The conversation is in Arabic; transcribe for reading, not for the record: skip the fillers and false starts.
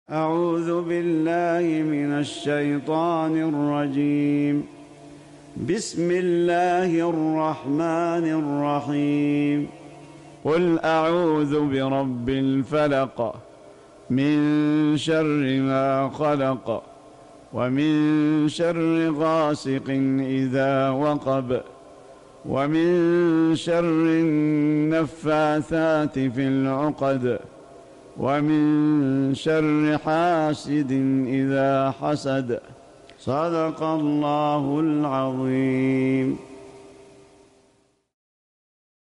أعوذ بالله من الشيطان الرجيم. بسم الله الرحمن الرحيم. قل أعوذ برب الفلق من شر ما خلق ومن شر غاسق إذا وقب ومن شر النفاثات في العقد ومن شر حاسد إذا حسد. صدق الله العظيم.